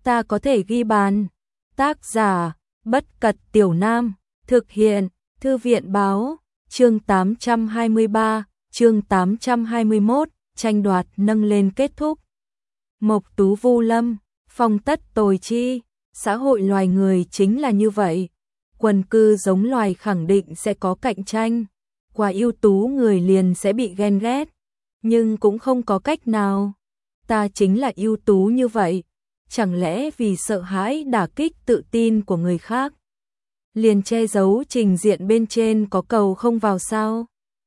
ta có thể ghi bàn. Tác giả, Bất Cật Tiểu Nam, thực hiện, Thư viện báo, chương 823, chương 821, tranh đoạt nâng lên kết thúc. Mộc Tú Vu Lâm, phong tất tồi chi, xã hội loài người chính là như vậy. Quần cư giống loài khẳng định sẽ có cạnh tranh, quá ưu tú người liền sẽ bị ghen ghét, nhưng cũng không có cách nào. Ta chính là ưu tú như vậy, chẳng lẽ vì sợ hãi đả kích tự tin của người khác, liền che giấu trình diện bên trên có cầu không vào sao?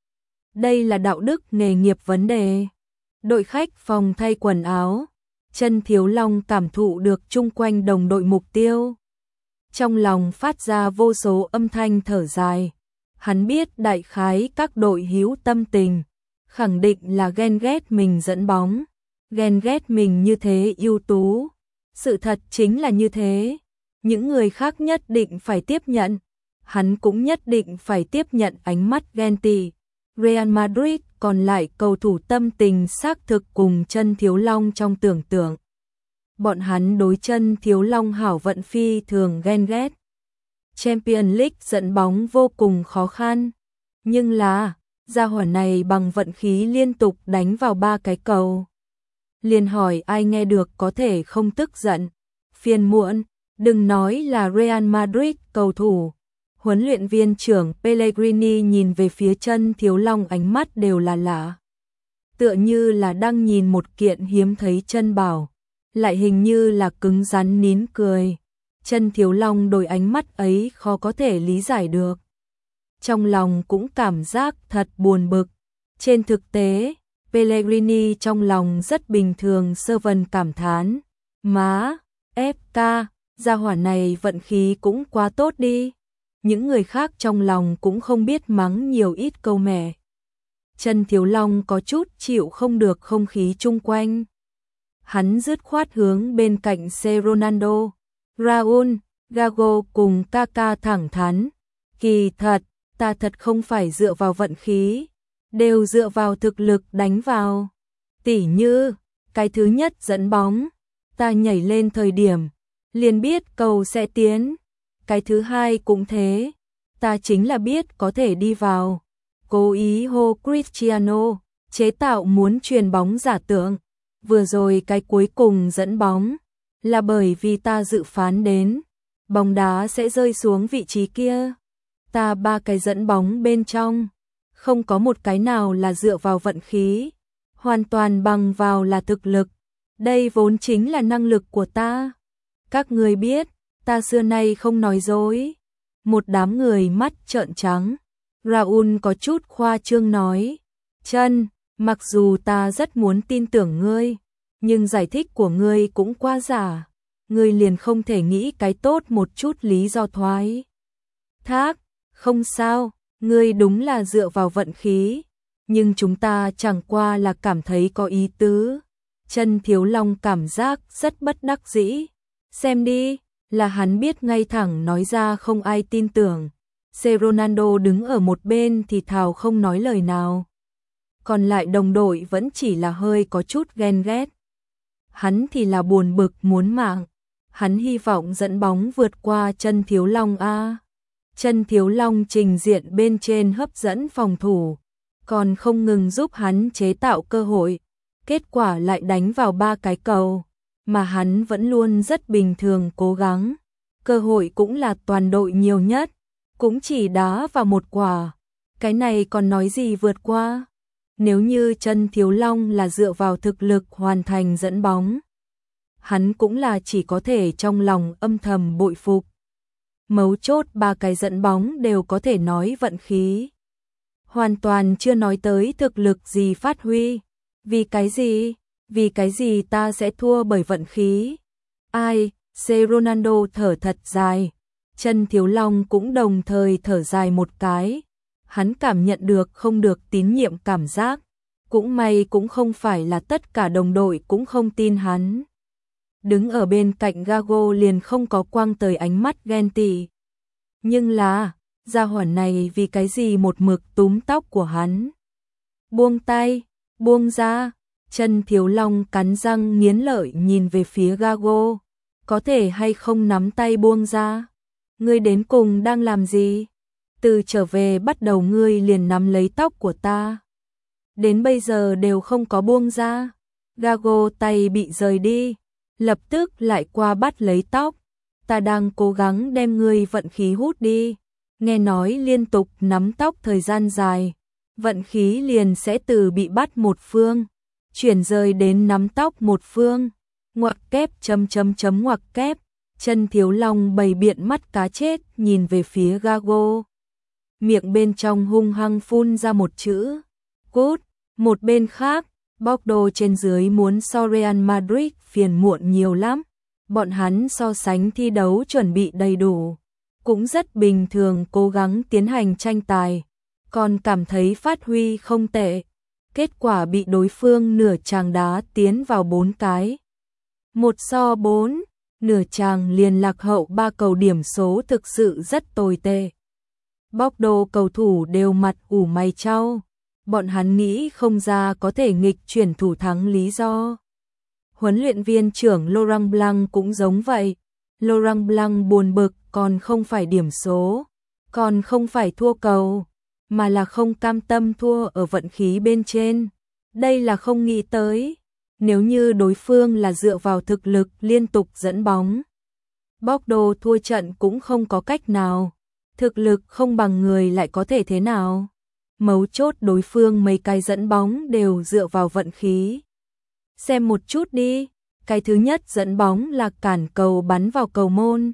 Đây là đạo đức nghề nghiệp vấn đề. Đội khách phòng thay quần áo, Chân Thiếu Long cảm thụ được chung quanh đồng đội mục tiêu. Trong lòng phát ra vô số âm thanh thở dài. Hắn biết đại khái các đội hữu tâm tình, khẳng định là ghen ghét mình dẫn bóng, ghen ghét mình như thế ưu tú. Sự thật chính là như thế. Những người khác nhất định phải tiếp nhận, hắn cũng nhất định phải tiếp nhận ánh mắt ghen tị. Real Madrid còn lại cầu thủ tâm tình xác thực cùng Chân Thiếu Long trong tưởng tượng. Bọn hắn đối Chân Thiếu Long hảo vận phi thường ghen ghét. Champions League dẫn bóng vô cùng khó khăn, nhưng là gia hỏa này bằng vận khí liên tục đánh vào 3 cái cầu. Liền hỏi ai nghe được có thể không tức giận, phiền muộn, đừng nói là Real Madrid cầu thủ. Huấn luyện viên trưởng Pellegrini nhìn về phía Chân Thiếu Long ánh mắt đều là lạ. Tựa như là đang nhìn một kiện hiếm thấy chân bảo, lại hình như là cứng rắn nín cười. Chân Thiếu Long đổi ánh mắt ấy khó có thể lý giải được. Trong lòng cũng cảm giác thật buồn bực. Trên thực tế, Pellegrini trong lòng rất bình thường sơ vần cảm thán. Má, FK, gia hỏa này vận khí cũng quá tốt đi. Những người khác trong lòng cũng không biết mắng nhiều ít câu mẹ. Chân Thiếu Long có chút chịu không được không khí chung quanh. Hắn dứt khoát hướng bên cạnh xe Ronaldo, Raúl, Gago cùng Kaká thẳng thắn. Kỳ thật, ta thật không phải dựa vào vận khí, đều dựa vào thực lực đánh vào. Tỉ như, cái thứ nhất dẫn bóng, ta nhảy lên thời điểm, liền biết cầu sẽ tiến. Cái thứ hai cũng thế, ta chính là biết có thể đi vào. Cố ý hô Cristiano, chế tạo muốn truyền bóng giả tưởng. Vừa rồi cái cuối cùng dẫn bóng, là bởi vì ta dự phán đến, bóng đá sẽ rơi xuống vị trí kia. Ta 3 cái dẫn bóng bên trong, không có một cái nào là dựa vào vận khí, hoàn toàn bằng vào là thực lực. Đây vốn chính là năng lực của ta. Các người biết, ta xưa nay không nói dối. Một đám người mắt trợn trắng. Raúl có chút khoa trương nói. Chân, mặc dù ta rất muốn tin tưởng ngươi, nhưng giải thích của ngươi cũng quá giả. Ngươi liền không thể nghĩ cái tốt một chút lý do thoái thác. Không sao, ngươi đúng là dựa vào vận khí, nhưng chúng ta chẳng qua là cảm thấy có ý tứ. Chân Thiếu Long cảm giác rất bất đắc dĩ. Xem đi, là hắn biết ngay thẳng nói ra không ai tin tưởng. C. Ronaldo đứng ở một bên thì thào không nói lời nào. Còn lại đồng đội vẫn chỉ là hơi có chút ghen ghét. Hắn thì là buồn bực muốn mạng. Hắn hy vọng dẫn bóng vượt qua Chân Thiếu Long a. Chân Thiếu Long trình diện bên trên hấp dẫn phòng thủ, còn không ngừng giúp hắn chế tạo cơ hội. Kết quả lại đánh vào 3 cái cầu, mà hắn vẫn luôn rất bình thường cố gắng. Cơ hội cũng là toàn đội nhiều nhất, cũng chỉ đá vào 1 quả. Cái này còn nói gì vượt qua? Nếu như Chân Thiếu Long là dựa vào thực lực hoàn thành dẫn bóng, hắn cũng là chỉ có thể trong lòng âm thầm bội phục. Mấu chốt 3 cái dẫn bóng đều có thể nói vận khí. Hoàn toàn chưa nói tới thực lực gì phát huy. Vì cái gì? Vì cái gì ta sẽ thua bởi vận khí? Ai? C. Ronaldo thở thật dài. Chân Thiếu Long cũng đồng thời thở dài một cái. Hắn cảm nhận được không được tín nhiệm cảm giác. Cũng may cũng không phải là tất cả đồng đội cũng không tin hắn. Đứng ở bên cạnh Gago liền không có quang tới ánh mắt ghen tị. Nhưng là, gia hỏa này vì cái gì một mực túm tóc của hắn? Buông tay, buông ra. Chân Thiếu Long cắn răng nghiến lợi nhìn về phía Gago. có thể hay không nắm tay buông ra? Ngươi đến cùng đang làm gì? Từ trở về bắt đầu ngươi liền nắm lấy tóc của ta. Đến bây giờ đều không có buông ra. Gago tay bị rời đi, lập tức lại qua bắt lấy tóc. Ta đang cố gắng đem ngươi vận khí hút đi. Nghe nói liên tục nắm tóc thời gian dài, vận khí liền sẽ từ bị bắt một phương chuyển rời đến nắm tóc một phương. Ngoặc kép ngoặc kép. Chân Thiếu Long bày biện mắt cá chết nhìn về phía Gago. Miệng bên trong hung hăng phun ra một chữ cút. Một bên khác, Bordeaux trên dưới muốn so Real Madrid phiền muộn nhiều lắm. Bọn hắn so sánh thi đấu chuẩn bị đầy đủ, cũng rất bình thường cố gắng tiến hành tranh tài, còn cảm thấy phát huy không tệ. Kết quả bị đối phương nửa chàng đá tiến vào 4 cái. 1-4, nửa chàng liền lạc hậu 3 cầu, điểm số thực sự rất tồi tệ. Bordeaux cầu thủ đều mặt ủ mày chau, bọn hắn nghĩ không ra có thể nghịch chuyển thủ thắng lý do. Huấn luyện viên trưởng Laurent Blanc cũng giống vậy. Laurent Blanc buồn bực còn không phải điểm số, còn không phải thua cầu, mà là không cam tâm thua ở vận khí bên trên. Đây là không nghĩ tới, nếu như đối phương là dựa vào thực lực liên tục dẫn bóng, Bordeaux thua trận cũng không có cách nào. Thực lực không bằng người lại có thể thế nào? Mấu chốt đối phương mấy cái dẫn bóng đều dựa vào vận khí. Xem một chút đi, cái thứ nhất dẫn bóng là cản cầu bắn vào cầu môn.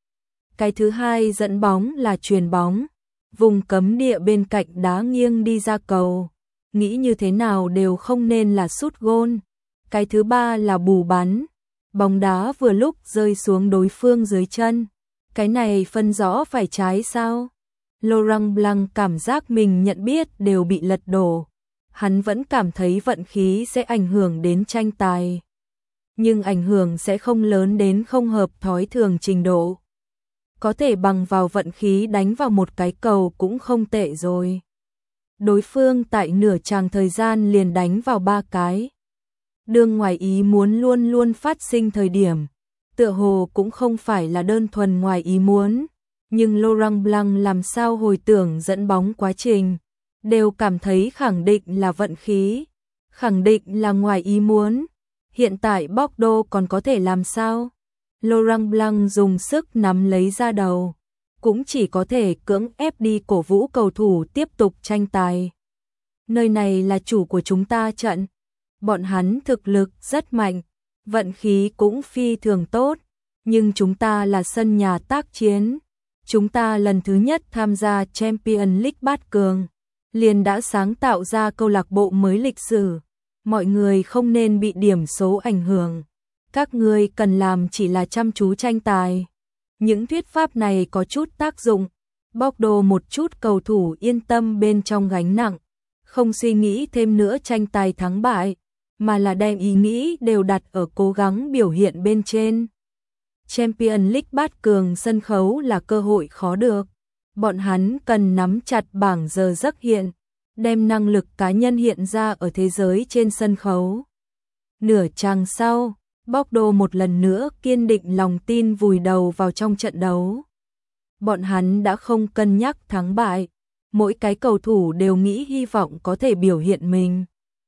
Cái thứ hai dẫn bóng là chuyền bóng, vùng cấm địa bên cạnh đá nghiêng đi ra cầu. Nghĩ như thế nào đều không nên là sút gôn. Cái thứ ba là bù bắn, bóng đá vừa lúc rơi xuống đối phương dưới chân. Cái này phân rõ phải trái sao? Laurent Blanc cảm giác mình nhận biết đều bị lật đổ. Hắn vẫn cảm thấy vận khí sẽ ảnh hưởng đến tranh tài, nhưng ảnh hưởng sẽ không lớn đến không hợp thói thường trình độ. Có thể bằng vào vận khí đánh vào một cái cầu cũng không tệ rồi. Đối phương tại nửa chàng thời gian liền đánh vào 3 cái. Đương ngoài ý muốn luôn luôn phát sinh thời điểm, tựa hồ cũng không phải là đơn thuần ngoài ý muốn, nhưng Laurent Blanc làm sao hồi tưởng dẫn bóng quá trình, đều cảm thấy khẳng định là vận khí, khẳng định là ngoài ý muốn. Hiện tại Bordeaux còn có thể làm sao? Laurent Blanc dùng sức nắm lấy ra đầu, cũng chỉ có thể cưỡng ép đi cổ vũ cầu thủ tiếp tục tranh tài. Nơi này là chủ của chúng ta trận, bọn hắn thực lực rất mạnh, vận khí cũng phi thường tốt, nhưng chúng ta là sân nhà tác chiến. Chúng ta lần thứ nhất tham gia Champions League bát cường, liền đã sáng tạo ra câu lạc bộ mới lịch sử. Mọi người không nên bị điểm số ảnh hưởng. Các ngươi cần làm chỉ là chăm chú tranh tài. Những thuyết pháp này có chút tác dụng. Bordeaux một chút cầu thủ yên tâm bên trong gánh nặng, không suy nghĩ thêm nữa tranh tài thắng bại, mà là đem ý nghĩ đều đặt ở cố gắng biểu hiện bên trên. Champions League bát cường sân khấu là cơ hội khó được. Bọn hắn cần nắm chặt bảng giờ giấc hiện, đem năng lực cá nhân hiện ra ở thế giới trên sân khấu. Nửa chàng sau, Bordeaux một lần nữa kiên định lòng tin vùi đầu vào trong trận đấu. Bọn hắn đã không cân nhắc thắng bại, mỗi cái cầu thủ đều nghĩ hy vọng có thể biểu hiện mình,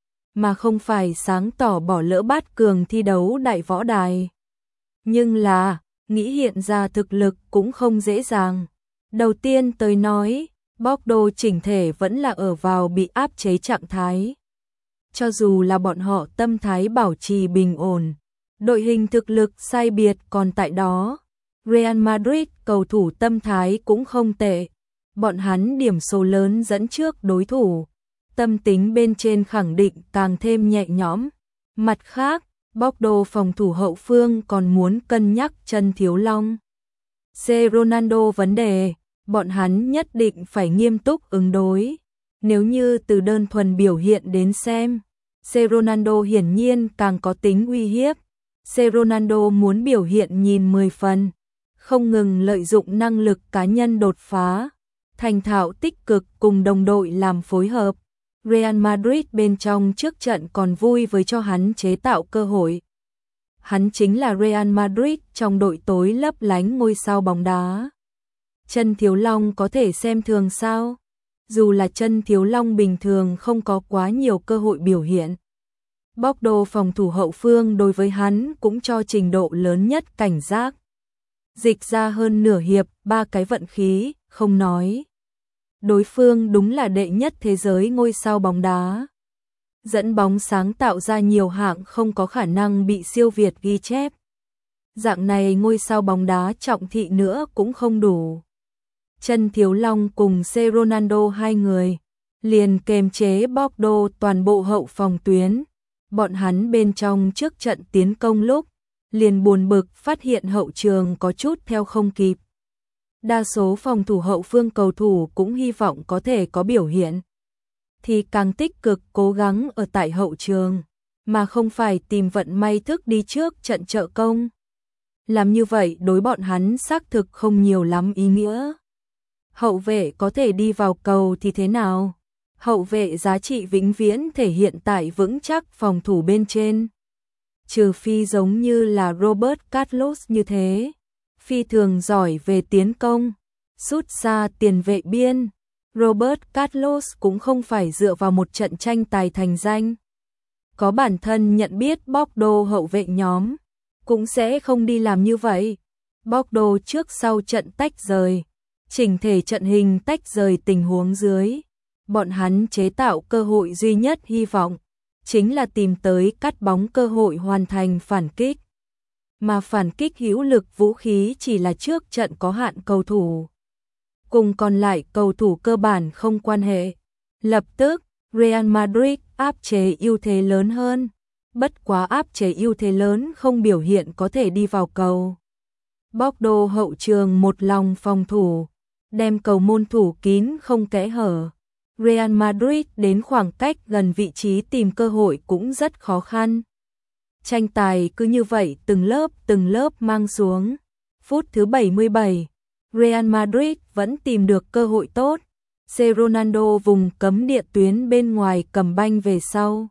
mà không phải sáng tỏ bỏ lỡ bát cường thi đấu đại võ đài. Nhưng là, nghĩ hiện ra thực lực cũng không dễ dàng. Đầu tiên tới nói, Bordeaux chỉnh thể vẫn là ở vào bị áp chế trạng thái. Cho dù là bọn họ tâm thái bảo trì bình ổn, đội hình thực lực sai biệt còn tại đó. Real Madrid cầu thủ tâm thái cũng không tệ. Bọn hắn điểm số lớn dẫn trước đối thủ, tâm tính bên trên khẳng định càng thêm nhẹ nhõm. Mặt khác, Bordeaux phòng thủ hậu phương còn muốn cân nhắc Chân Thiếu Long, C. Ronaldo vấn đề, bọn hắn nhất định phải nghiêm túc ứng đối. Nếu như từ đơn thuần biểu hiện đến xem, C. Ronaldo hiển nhiên càng có tính uy hiếp. C. Ronaldo muốn biểu hiện nhìn 10 phần, không ngừng lợi dụng năng lực cá nhân đột phá, thành thạo tích cực cùng đồng đội làm phối hợp. Real Madrid bên trong trước trận còn vui với cho hắn chế tạo cơ hội. Hắn chính là Real Madrid trong đội tối lấp lánh ngôi sao bóng đá. Chân Thiếu Long có thể xem thường sao? Dù là Chân Thiếu Long bình thường không có quá nhiều cơ hội biểu hiện. Bordeaux phòng thủ hậu phương đối với hắn cũng cho trình độ lớn nhất cảnh giác. Dịch ra hơn nửa hiệp, 3 cái vận khí, không nói. Đối phương đúng là đệ nhất thế giới ngôi sao bóng đá. Dẫn bóng sáng tạo ra nhiều hạng không có khả năng bị siêu việt ghi chép. Dạng này ngôi sao bóng đá trọng thị nữa cũng không đủ. Chân Thiếu Long cùng C. Ronaldo hai người liền kềm chế Bordeaux toàn bộ hậu phòng tuyến. Bọn hắn bên trong trước trận tiến công lúc liền buồn bực phát hiện hậu trường có chút theo không kịp. Đa số phòng thủ hậu phương cầu thủ cũng hy vọng có thể có biểu hiện, thì càng tích cực cố gắng ở tại hậu trường, mà không phải tìm vận may thức đi trước trận trợ công. Làm như vậy đối bọn hắn xác thực không nhiều lắm ý nghĩa. Hậu vệ có thể đi vào cầu thì thế nào? Hậu vệ giá trị vĩnh viễn thể hiện tại vững chắc phòng thủ bên trên. Trừ phi giống như là Robert Carlos như thế, phi thường giỏi về tiến công, sút xa tiền vệ biên. Robert Carlos cũng không phải dựa vào một trận tranh tài thành danh. Có bản thân nhận biết Bordeaux hậu vệ nhóm, cũng sẽ không đi làm như vậy. Bordeaux trước sau trận tách rời, chỉnh thể trận hình tách rời tình huống dưới. Bọn hắn chế tạo cơ hội duy nhất hy vọng, chính là tìm tới cắt bóng cơ hội hoàn thành phản kích. Mà phản kích hữu lực vũ khí chỉ là trước trận có hạn cầu thủ. Cùng còn lại cầu thủ cơ bản không quan hệ. Lập tức, Real Madrid áp chế ưu thế lớn hơn. Bất quá áp chế ưu thế lớn không biểu hiện có thể đi vào cầu. Bordeaux hậu trường một lòng phòng thủ, đem cầu môn thủ kín không kẽ hở. Real Madrid đến khoảng cách gần vị trí tìm cơ hội cũng rất khó khăn. Tranh tài cứ như vậy từng lớp mang xuống. Phút thứ 77, Real Madrid vẫn tìm được cơ hội tốt. C. Ronaldo vùng cấm địa tuyến bên ngoài cầm banh về sau,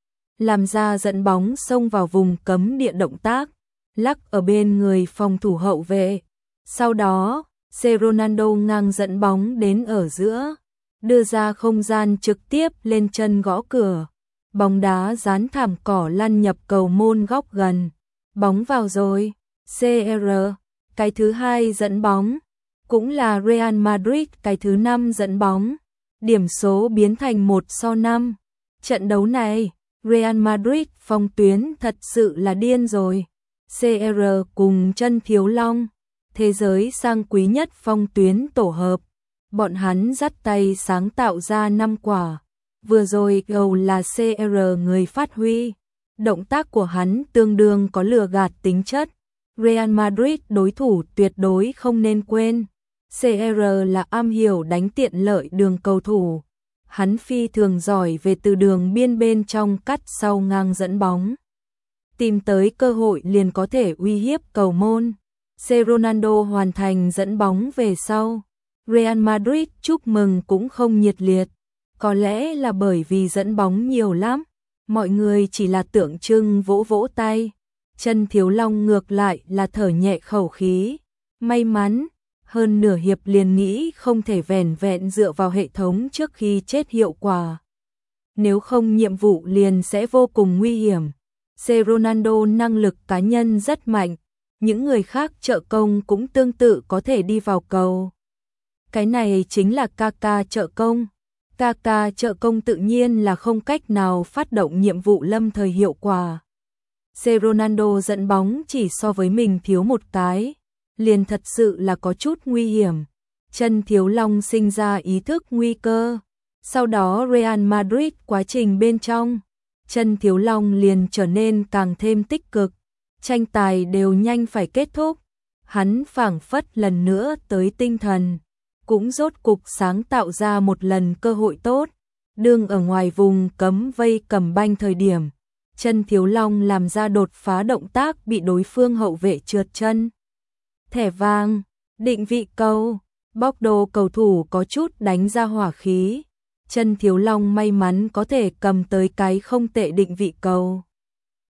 làm ra dẫn bóng xông vào vùng cấm địa động tác, lắc ở bên người phòng thủ hậu vệ. Sau đó, C. Ronaldo ngang dẫn bóng đến ở giữa, đưa ra không gian trực tiếp lên chân gõ cửa. Bóng đá dán thảm cỏ lăn nhập cầu môn góc gần. Bóng vào rồi. CR, cái thứ hai dẫn bóng. Cũng là Real Madrid cái thứ 5 dẫn bóng. Điểm số biến thành 1-5. Trận đấu này, Real Madrid phòng tuyến thật sự là điên rồi. CR cùng Chân Thiếu Long, thế giới sang quý nhất phong tuyến tổ hợp. Bọn hắn dắt tay sáng tạo ra 5 quả. Vừa rồi gầu là CR người phát huy. Động tác của hắn tương đương có lừa gạt tính chất. Real Madrid đối thủ tuyệt đối không nên quên. CR là am hiểu đánh tiện lợi đường cầu thủ. Hắn phi thường giỏi về từ đường biên bên trong cắt sau ngang dẫn bóng. Tìm tới cơ hội liền có thể uy hiếp cầu môn. C. Ronaldo hoàn thành dẫn bóng về sau. Real Madrid chúc mừng cũng không nhiệt liệt. Có lẽ là bởi vì dẫn bóng nhiều lắm, mọi người chỉ là tượng trưng vỗ vỗ tay. Chân Thiếu Long ngược lại là thở nhẹ khẩu khí. May mắn, hơn nửa hiệp liền nghĩ không thể vẻn vẹn dựa vào hệ thống trước khi chết hiệu quả. Nếu không nhiệm vụ liền sẽ vô cùng nguy hiểm. C. Ronaldo năng lực cá nhân rất mạnh, những người khác trợ công cũng tương tự có thể đi vào cầu. Cái này chính là Kaka trợ công. Kaka trợ công tự nhiên là không cách nào phát động nhiệm vụ lâm thời hiệu quả. C. Ronaldo dẫn bóng chỉ so với mình thiếu một cái, liền thật sự là có chút nguy hiểm. Chân Thiếu Long sinh ra ý thức nguy cơ. Sau đó Real Madrid quá trình bên trong, Chân Thiếu Long liền trở nên càng thêm tích cực. Tranh tài đều nhanh phải kết thúc. Hắn phảng phất lần nữa tới tinh thần, cũng rốt cục sáng tạo ra một lần cơ hội tốt. Đương ở ngoài vùng cấm vây cầm banh thời điểm, Chân Thiếu Long làm ra đột phá động tác bị đối phương hậu vệ trượt chân. Thẻ vàng, định vị cầu, Bordeaux cầu thủ có chút đánh ra hỏa khí. Chân Thiếu Long may mắn có thể cầm tới cái không tệ định vị cầu.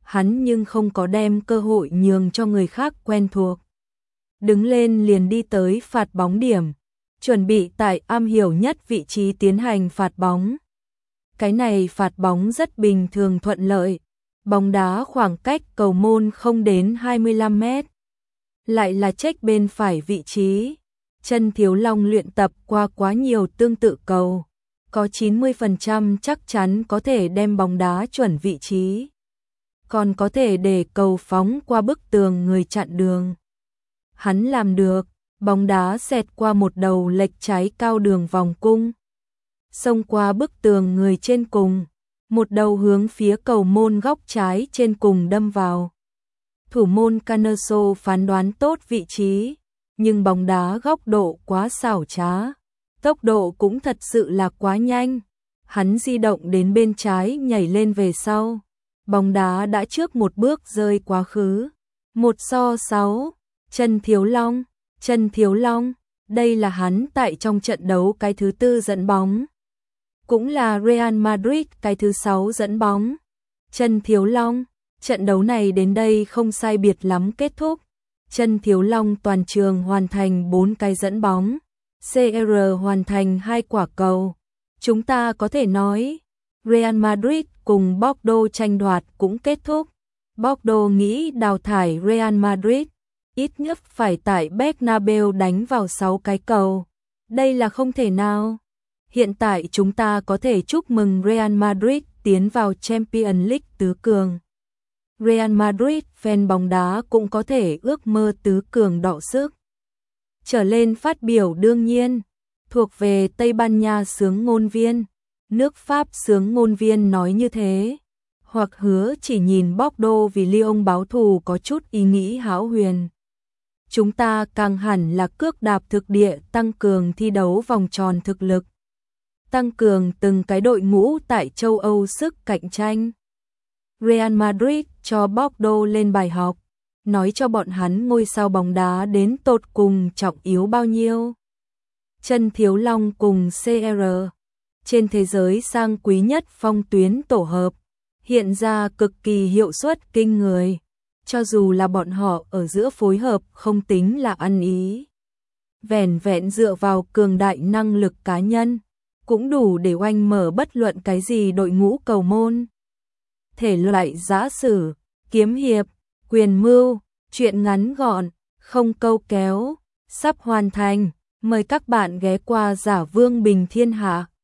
hắn nhưng không có đem cơ hội nhường cho người khác quen thuộc. Đứng lên liền đi tới phạt bóng điểm, chuẩn bị tại am hiểu nhất vị trí tiến hành phạt bóng. Cái này phạt bóng rất bình thường thuận lợi, bóng đá khoảng cách cầu môn không đến 25 mét. Lại là check bên phải vị trí. Chân Thiếu Long luyện tập qua quá nhiều tương tự cầu, có 90% chắc chắn có thể đem bóng đá chuẩn vị trí. Còn có thể để cầu phóng qua bức tường người chặn đường. Hắn làm được, bóng đá xẹt qua một đầu lệch trái cao đường vòng cung. Xông qua bức tường người trên cùng, một đầu hướng phía cầu môn góc trái trên cùng đâm vào. Thủ môn Canerso phán đoán tốt vị trí, nhưng bóng đá góc độ quá xảo trá, tốc độ cũng thật sự là quá nhanh. Hắn di động đến bên trái nhảy lên về sau, bóng đá đã trước một bước rơi quá khứ. 1-6, Chân Thiếu Long, đây là hắn tại trong trận đấu cái thứ 4 dẫn bóng, cũng là Real Madrid cái thứ 6 dẫn bóng. Chân Thiếu Long, trận đấu này đến đây không sai biệt lắm kết thúc. Chân Thiếu Long toàn trường hoàn thành 4 cái dẫn bóng, CR hoàn thành 2 quả cầu. Chúng ta có thể nói, Real Madrid cùng Bordeaux tranh đoạt cũng kết thúc. Bordeaux nghĩ đào thải Real Madrid, ít nhất phải tại Bernabeu đánh vào 6 cái cầu. Đây là không thể nào. Hiện tại chúng ta có thể chúc mừng Real Madrid tiến vào Champions League tứ cường. Real Madrid fan bóng đá cũng có thể ước mơ tứ cường đọ sức. Trở lên phát biểu đương nhiên, thuộc về Tây Ban Nha xướng ngôn viên, nước Pháp xướng ngôn viên nói như thế, hoặc hứa chỉ nhìn Bordeaux vì Lyon báo thù có chút ý nghĩ hão huyền. Chúng ta càng hẳn là cước đạp thực địa tăng cường thi đấu vòng tròn thực lực, tăng cường từng cái đội ngũ tại châu Âu sức cạnh tranh. Real Madrid cho Bordeaux lên bài học, nói cho bọn hắn ngôi sao bóng đá đến tột cùng trọng yếu bao nhiêu. Chân Thiếu Long cùng CR, trên thế giới sang quý nhất phong tuyến tổ hợp, hiện ra cực kỳ hiệu suất kinh người, cho dù là bọn họ ở giữa phối hợp không tính là ăn ý. Vẻn vẹn dựa vào cường đại năng lực cá nhân, cũng đủ để oanh mở bất luận cái gì đội ngũ cầu môn. Thể loại giã sử, kiếm hiệp, quyền mưu, truyện ngắn gọn, không câu kéo, sắp hoàn thành. Mời các bạn ghé qua Giả Vương Bình Thiên Hạ.